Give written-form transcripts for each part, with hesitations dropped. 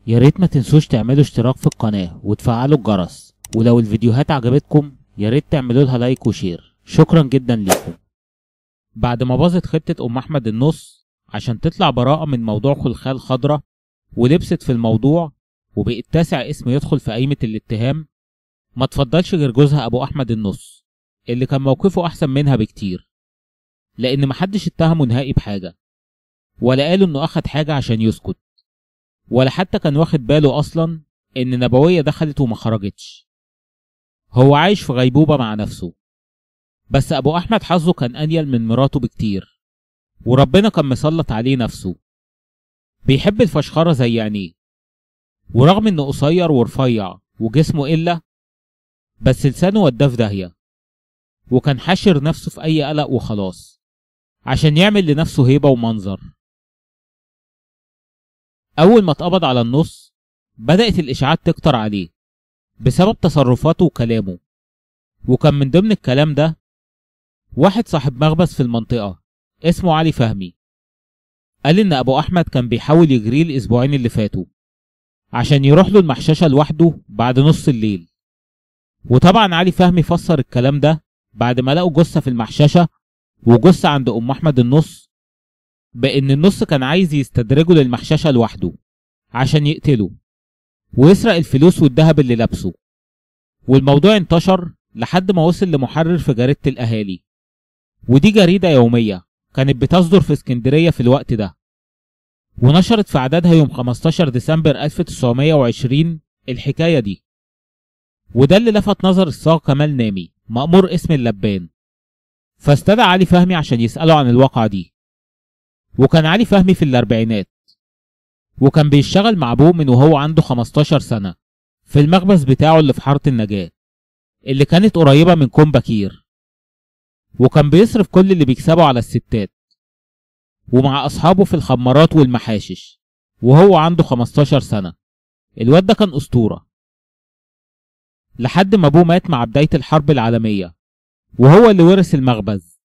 يا ريت ما تنسوش تعملوا اشتراك في القناة وتفعلوا الجرس، ولو الفيديوهات عجبتكم يا ريت تعملوا لها لايك وشير. شكرا جدا ليكم. بعد ما باظت خطة ام احمد النص عشان تطلع براءة من موضوع خلخال الخضرا ولبست في الموضوع وبقت تاسع اسم يدخل في قايمة الاتهام، ما تفضلش غير جوزها ابو احمد النص اللي كان موقفه احسن منها بكتير، لان محدش اتهمه نهائي بحاجة، ولا قالوا انه اخد حاجة عشان يسكت، ولا حتى كان واخد باله اصلا ان نبوية دخلت وما خرجتش. هو عايش في غيبوبة مع نفسه. بس ابو احمد حظه كان انيل من مراته بكتير، وربنا كان مسلط عليه نفسه. بيحب الفشخرة زي عينيه، ورغم انه قصير ورفيع وجسمه إلا، بس لسانه وداه في داهية، وكان حاشر نفسه في اي قلق وخلاص عشان يعمل لنفسه هيبة ومنظر. اول ما اتقبض على النص بدأت الاشاعات تكتر عليه بسبب تصرفاته وكلامه، وكان من ضمن الكلام ده واحد صاحب مخبز في المنطقة اسمه علي فهمي، قال ان ابو احمد كان بيحاول يجريه الاسبوعين اللي فاتوا عشان يروح له المحششة لوحده بعد نص الليل. وطبعا علي فهمي فسر الكلام ده بعد ما لقوا جثة في المحششة وجثة عند ام احمد النص بان النص كان عايز يستدرجه للمحششة لوحده عشان يقتله ويسرق الفلوس والذهب اللي لابسه. والموضوع انتشر لحد ما وصل لمحرر في جريدة الاهالي، ودي جريدة يومية كانت بتصدر في اسكندرية في الوقت ده، ونشرت في عددها يوم 15 ديسمبر 1920 الحكاية دي. وده اللي لفت نظر الصاغ كمال نامي مأمور اسم اللبان، فاستدعى علي فهمي عشان يسأله عن الواقعة دي. وكان علي فهمي في الاربعينات، وكان بيشتغل مع ابوه من وهو عنده 15 سنة في المخبز بتاعه اللي في حارة النجاة اللي كانت قريبة من كوم بكير، وكان بيصرف كل اللي بيكسبه على الستات ومع أصحابه في الخمارات والمحاشش وهو عنده 15 سنة. الواد ده كان أسطورة لحد ما أبوه مات مع بداية الحرب العالمية، وهو اللي ورث المخبز،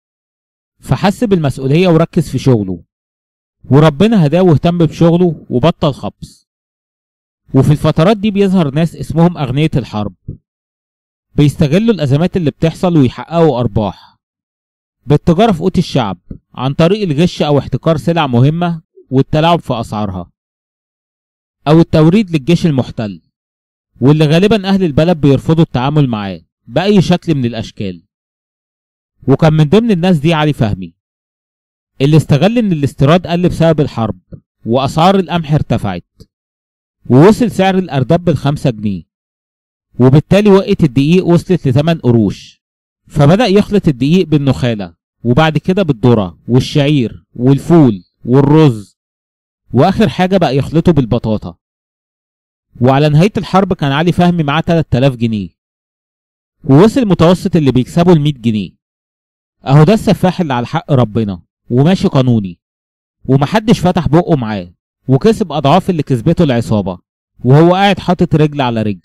فحس بالمسؤولية وركز في شغله، وربنا هداه واهتم بشغله وبطل خبز. وفي الفترات دي بيظهر ناس اسمهم أغنية الحرب، بيستغلوا الأزمات اللي بتحصل ويحققوا أرباح بالتجارة في قوت الشعب عن طريق الغش أو احتكار سلع مهمة والتلاعب في أسعارها، أو التوريد للجيش المحتل، واللي غالبا أهل البلد بيرفضوا التعامل معاه بأي شكل من الأشكال. وكان من ضمن الناس دي علي فهمي اللي استغل إن الاستيراد قل بسبب الحرب وأسعار القمح ارتفعت ووصل سعر الأرداب ب5 جنيه، وبالتالي وقت الدقيق وصلت ل8 قروش، فبدأ يخلط الدقيق بالنخالة وبعد كده بالذرة والشعير والفول والرز، وآخر حاجة بقى يخلطه بالبطاطا. وعلى نهاية الحرب كان علي فهمي معاه 3000 جنيه، ووصل متوسط اللي بيكسبه ل100 جنيه. اهو ده السفاح اللي على حق ربنا وماشي قانوني، ومحدش فتح بقه معاه، وكسب أضعاف اللي كسبته العصابة وهو قاعد حاطط رجل على رجل.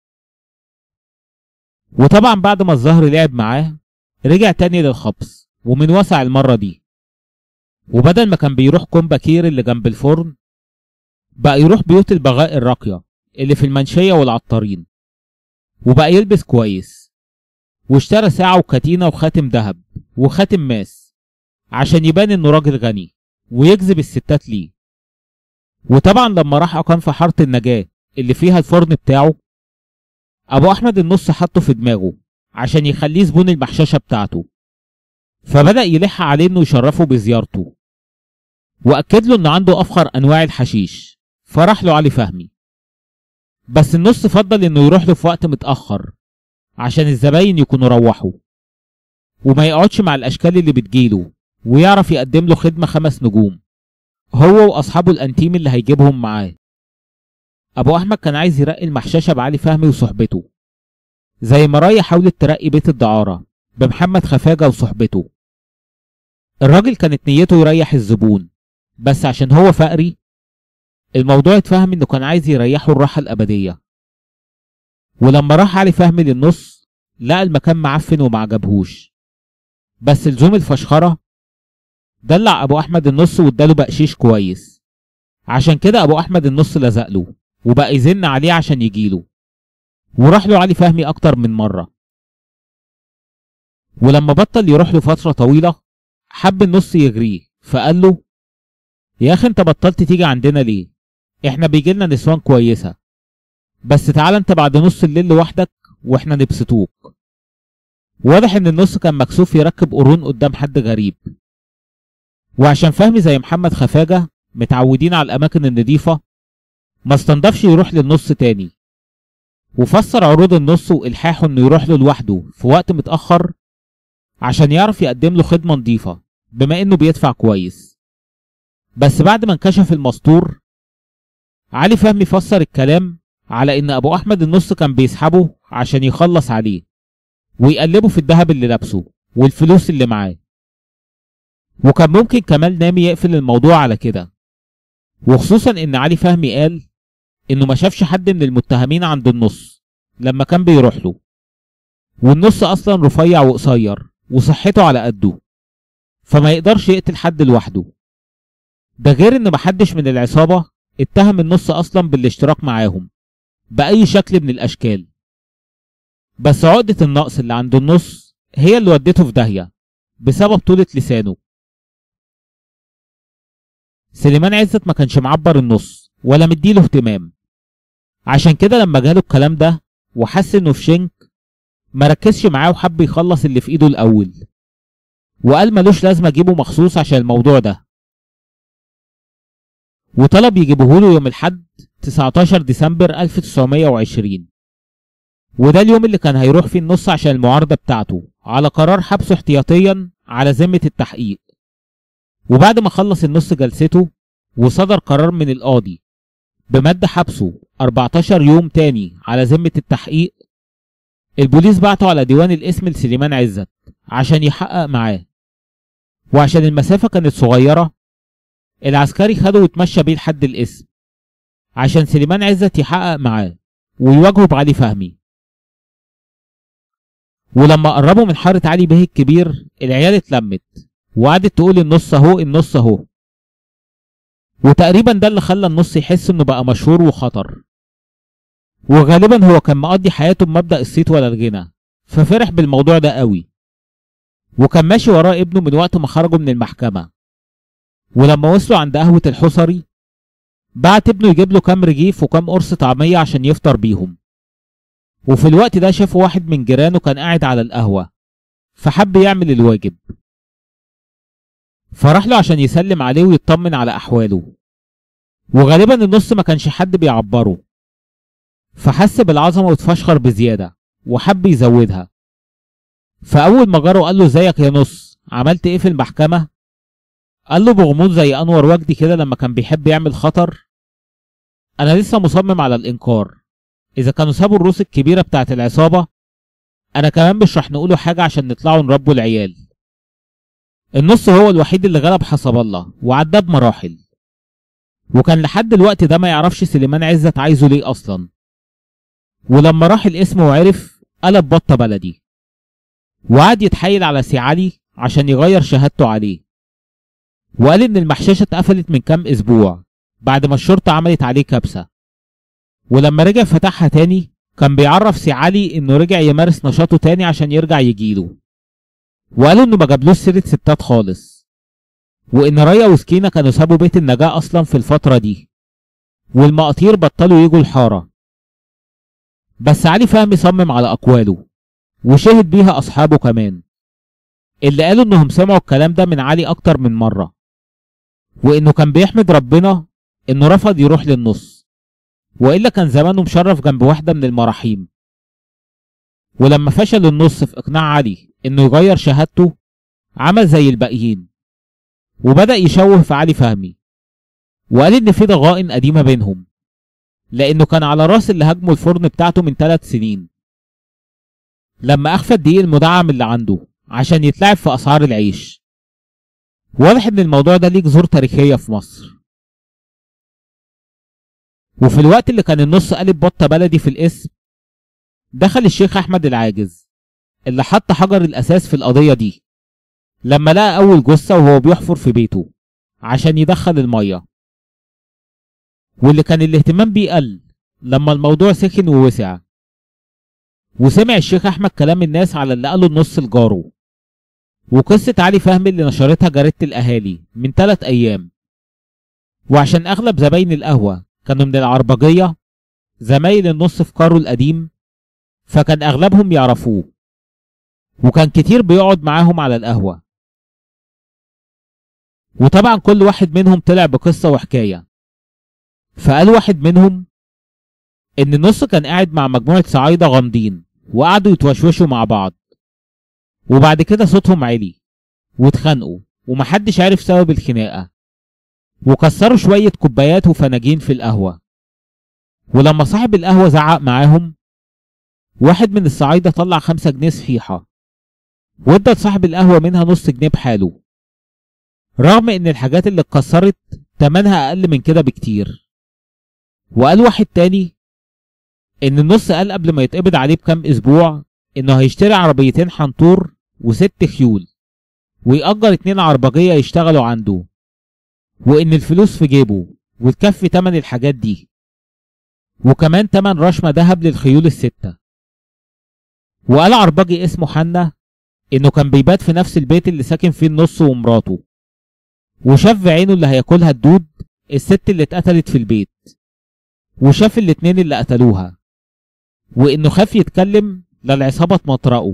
وطبعا بعد ما الزهر لعب معاه رجع تاني للخبز ومن وسع المرة دي، وبدل ما كان بيروح كوم بكير اللي جنب الفرن بقى يروح بيوت البغاء الراقية اللي في المنشية والعطارين، وبقى يلبس كويس، واشترى ساعة وكتينة وخاتم دهب وخاتم ماس عشان يبان انه راجل غني ويجذب الستات ليه. وطبعا لما راح أقام في حارة النجاة اللي فيها الفرن بتاعه، ابو احمد النص حطه في دماغه عشان يخليه زبون المحششة بتاعته، فبدأ يلح عليه انه يشرفه بزيارته، واكد له انه عنده افخر انواع الحشيش، فراح له علي فهمي. بس النص فضل انه يروح له في وقت متأخر عشان الزباين يكونوا روحوا وما يقعدش مع الاشكال اللي بتجيله، ويعرف يقدم له خدمة 5 نجوم هو واصحابه الانتيم اللي هيجيبهم معاه. ابو احمد كان عايز يرقي المحششة بعلي فهمي وصحبته، زي ما راية حاولت ترقي بيت الدعارة بمحمد خفاجة وصحبته. الراجل كانت نيته يريح الزبون، بس عشان هو فقري الموضوع اتفهم انه كان عايز يريحه الراحة الابدية. ولما راح علي فهمي للنص لقى المكان معفن ومعجبهوش، بس لزوم الفشخرة دلع ابو احمد النص واداله بقشيش كويس عشان كده ابو احمد النص لزق له وبقى يزن عليه عشان يجيله، وراح له علي فهمي اكتر من مرة. ولما بطل يروح له فترة طويلة حب النص يغريه، فقال له: يا اخي انت بطلت تيجي عندنا ليه؟ احنا بيجيلنا نسوان كويسة، بس تعال انت بعد نص الليل لوحدك واحنا نبسطوك. واضح ان النص كان مكسوف يركب قرون قدام حد غريب، وعشان فهمي زي محمد خفاجة متعودين على الاماكن النظيفة ما استنضفش يروح للنص تاني، وفسر عروض النص والحاحه انه يروح له لوحده في وقت متأخر عشان يعرف يقدم له خدمة نظيفة بما انه بيدفع كويس. بس بعد ما انكشف المستور، علي فهمي فسر الكلام على ان ابو احمد النص كان بيسحبه عشان يخلص عليه ويقلبه في الذهب اللي لابسه والفلوس اللي معاه، وكان ممكن كمال نامي يقفل الموضوع على كده، وخصوصا ان علي فهمي قال انه ما شافش حد من المتهمين عند النص لما كان بيروح له، والنص اصلا رفيع وقصير وصحته على قده، فما يقدرش يقتل حد لوحده. ده غير ان محدش من العصابة اتهم النص اصلا بالاشتراك معاهم بأي شكل من الاشكال، بس عقدة النقص اللي عند النص هي اللي ودته في داهية بسبب طولة لسانه. سليمان عزت ما كانش معبر النص ولا مديله اهتمام، عشان كده لما جاله الكلام ده وحس انه في شنك ما ركزش معاه وحب يخلص اللي في ايده الاول، وقال ملوش لازمه اجيبه مخصوص عشان الموضوع ده، وطلب يجيبه له يوم الاحد 19 ديسمبر 1920، وده اليوم اللي كان هيروح فيه النص عشان المعارضه بتاعته على قرار حبسه احتياطيا على ذمه التحقيق. وبعد ما خلص النص جلسته وصدر قرار من القاضي بمد حبسه 14 يوم تاني على ذمه التحقيق، البوليس بعته على ديوان الاسم لسليمان عزت عشان يحقق معاه، وعشان المسافة كانت صغيرة العسكري خده واتمشى بيه لحد الاسم عشان سليمان عزت يحقق معاه ويواجهه بعلي فهمي. ولما قربوا من حارة علي بيه الكبير العيال اتلمت وقعدت تقول النص اهو النص اهو، وتقريبا ده اللي خلى النص يحس انه بقى مشهور وخطر، وغالبا هو كان مقضي حياته بمبدأ الصيت ولا الغنى، ففرح بالموضوع ده قوي، وكان ماشي وراه ابنه من وقت ما خرجوا من المحكمة. ولما وصلوا عند قهوة الحصري بعت ابنه يجيب له كام رغيف وكام قرص طعمية عشان يفطر بيهم، وفي الوقت ده شافوا واحد من جيرانه كان قاعد على القهوة فحب يعمل الواجب، فراح له عشان يسلم عليه ويطمن على أحواله، وغالبا النص ما كانش حد بيعبره، فحس بالعظمة واتفشخر بزيادة وحب يزودها. فأول ما جاره قال له ازيك يا نص عملت ايه في المحكمة، قال له بغموض زي أنور وجدي كده لما كان بيحب يعمل خطر: أنا لسه مصمم على الإنكار، إذا كانوا سابوا الروس الكبيرة بتاعت العصابة أنا كمان مش رح نقوله حاجة عشان نطلعوا نربوا العيال. النص هو الوحيد اللي غلب حسب الله وعداه بمراحل، وكان لحد الوقت ده ما يعرفش سليمان عزت عايزه ليه أصلا، ولما راح الاسم وعرف قلب بطة بلدي وقعد يتحايل على سي علي عشان يغير شهادته عليه، وقال ان المحششه اتقفلت من كام اسبوع بعد ما الشرطه عملت عليه كبسه، ولما رجع فتحها تاني كان بيعرف سي علي انه رجع يمارس نشاطه تاني عشان يرجع يجيله، وقالوا انه ما جابلوش سيره ستات خالص، وان ريا وسكينه كانوا سابوا بيت النجاه اصلا في الفتره دي، والمقاطير بطلوا يجوا الحاره. بس علي فهمي صمم على اقواله وشهد بيها اصحابه كمان، اللي قالوا انهم سمعوا الكلام ده من علي اكتر من مره، وانه كان بيحمد ربنا انه رفض يروح للنص، والا كان زمانه مشرف جنب واحده من المراحيم. ولما فشل النص في اقناع علي انه يغير شهادته عمل زي الباقيين وبدأ يشوه في علي فهمي، وقال ان في ضغائن قديمه بينهم لانه كان على راس اللي هاجموا الفرن بتاعته من 3 سنين لما اخفى الدقيق المدعم اللي عنده عشان يتلعب في اسعار العيش. واضح ان الموضوع ده ليه جذور تاريخيه في مصر. وفي الوقت اللي كان النص قالب بطه بلدي في الاسم دخل الشيخ احمد العاجز اللي حط حجر الاساس في القضيه دي لما لقى اول جثه وهو بيحفر في بيته عشان يدخل الميه. واللي كان الاهتمام بيه قل لما الموضوع سخن ووسع. وسمع الشيخ أحمد كلام الناس على اللي قاله النص لجاره، وقصة علي فهمي اللي نشرتها جريدة الأهالي من 3 أيام. وعشان أغلب زباين القهوة كانوا من العربجية زمايل النص في كارو القديم، فكان أغلبهم يعرفوه، وكان كتير بيقعد معاهم على القهوة. وطبعا كل واحد منهم طلع بقصة وحكاية. فقال واحد منهم إن النص كان قاعد مع مجموعة صعايدة غامضين وقعدوا يتوشوشوا مع بعض، وبعد كده صوتهم عالي واتخانقوا ومحدش عارف سبب الخناقة، وكسروا شوية كوبايات وفناجين في القهوة. ولما صاحب القهوة زعق معاهم، واحد من الصعايدة طلع 5 جنيه صفيحة وادى لصاحب القهوة منها نص جنيه بحاله، رغم ان الحاجات اللي اتكسرت تمنها اقل من كده بكتير. وقال واحد تاني ان النص قال قبل ما يتقبض عليه بكام اسبوع انه هيشتري عربيتين حنطور و6 خيول، ويأجر 2 عربجية يشتغلوا عنده، وان الفلوس في جيبه وتكفي تمن الحاجات دي، وكمان تمن رشمة دهب للخيول ال6. وقال عربجي اسمه حنا انه كان بيبات في نفس البيت اللي ساكن فيه النص ومراته، وشاف بعينه اللي هياكلها الدود الست اللي اتقتلت في البيت، وشاف الاتنين اللي قتلوها، وانه خاف يتكلم للعصابة تمطرقه.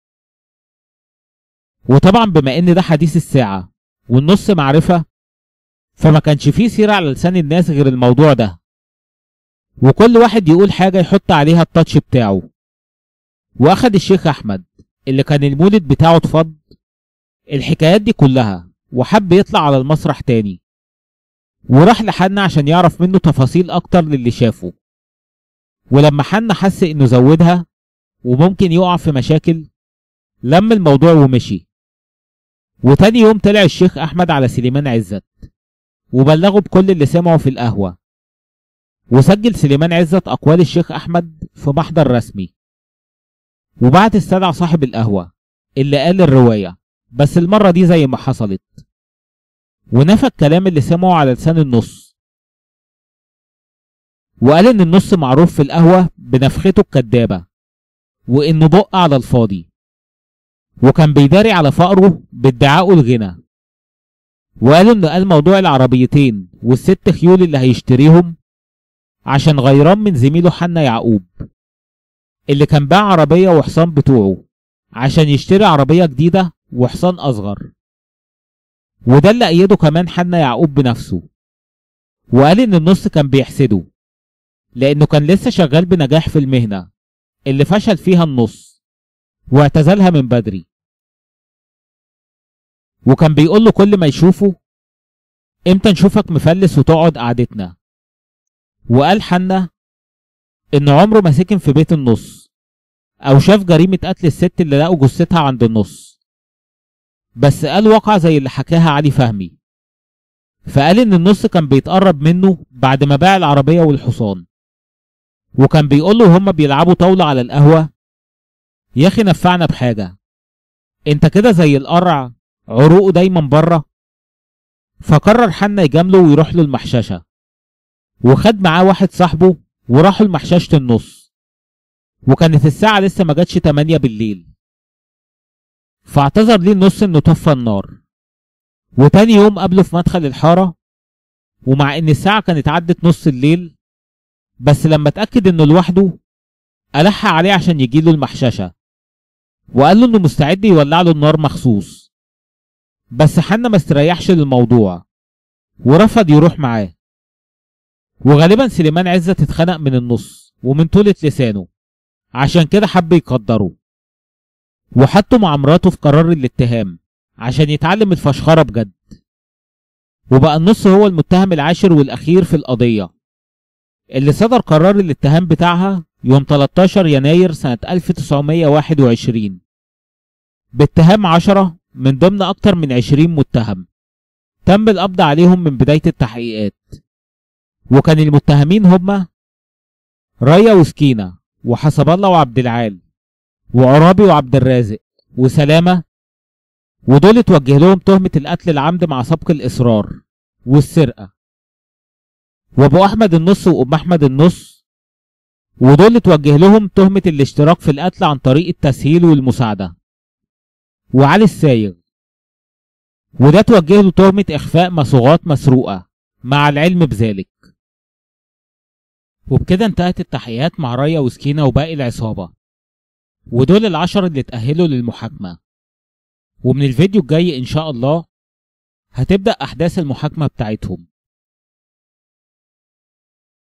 وطبعا بما ان ده حديث الساعة والنص معرفة، فما كانش فيه سيرة على لسان الناس غير الموضوع ده، وكل واحد يقول حاجة يحط عليها التاتش بتاعه. واخد الشيخ احمد اللي كان المولد بتاعه اتفض الحكايات دي كلها وحب يطلع على المسرح تاني، وراح لحنا عشان يعرف منه تفاصيل اكتر للي شافه. ولما حنا حس انه زودها وممكن يقع في مشاكل، لم الموضوع ومشي. وتاني يوم طلع الشيخ احمد على سليمان عزت وبلغه بكل اللي سمعه في القهوة، وسجل سليمان عزت اقوال الشيخ احمد في محضر رسمي، وبعد استدعى صاحب القهوة اللي قال الرواية بس المرة دي زي ما حصلت، ونفى الكلام اللي سمعه على لسان النص، وقال ان النص معروف في القهوة بنفخته الكدابة وانه بق على الفاضي، وكان بيداري على فقره بادعائه الغنى. وقالوا انه قال موضوع العربيتين وال6 خيول اللي هيشتريهم عشان غيران من زميله حنا يعقوب اللي كان باع عربية وحصان بتوعه عشان يشتري عربية جديدة وحصان أصغر. وده اللي أيده كمان حنا يعقوب بنفسه، وقال إن النص كان بيحسده لأنه كان لسه شغال بنجاح في المهنة اللي فشل فيها النص واعتزلها من بدري، وكان بيقول له كل ما يشوفه امتى نشوفك مفلس وتقعد قعدتنا. وقال حنا إن عمره ما سكن في بيت النص أو شاف جريمة قتل الست اللي لقوا جثتها عند النص، بس قال واقع زي اللي حكاها علي فهمي. فقال إن النص كان بيتقرب منه بعد ما باع العربية والحصان، وكان بيقول له وهم بيلعبوا طاولة على القهوة: يا أخي نفعنا بحاجة، أنت كده زي القرع عروقه دايما بره. فقرر حنا يجامله ويروح له المحششة، وخد معاه واحد صاحبه وراحوا لمحششة النص، وكانت الساعة لسه ما جاتش 8 بالليل. فاعتذر ليه النص انه طفى النار، وتاني يوم قابله في مدخل الحارة، ومع ان الساعة كانت عدت نص الليل، بس لما اتأكد انه لوحده ألح عليه عشان يجيله المحششة، وقال له انه مستعد يولع له النار مخصوص. بس حنا ما استريحش للموضوع ورفض يروح معاه. وغالبا سليمان عزت اتخنق من النص ومن طولة لسانه، عشان كده حب يقدره وحطه مع مراته في قرار الاتهام عشان يتعلم الفشخرة بجد. وبقى النص هو المتهم العاشر والأخير في القضية اللي صدر قرار الاتهام بتاعها يوم 13 يناير سنة 1921 باتهام 10 من ضمن أكتر من 20 متهم تم القبض عليهم من بداية التحقيقات. وكان المتهمين هما ريا وسكينة وحسب الله وعبد العال وعرابي وعبد الرازق وسلامة، ودول اتوجه لهم تهمة القتل العمد مع سبق الإصرار والسرقة. وابو احمد النص وام احمد النص، ودول اتوجه لهم تهمة الاشتراك في القتل عن طريق التسهيل والمساعدة. وعلي السايغ، وده توجه له تهمة اخفاء مصوغات مسروقة مع العلم بذلك. وبكده انتهت التحقيقات مع ريا وسكينة وباقي العصابة، ودول العشر اللي اتأهلوا للمحاكمة. ومن الفيديو الجاي ان شاء الله هتبدأ احداث المحاكمة بتاعتهم.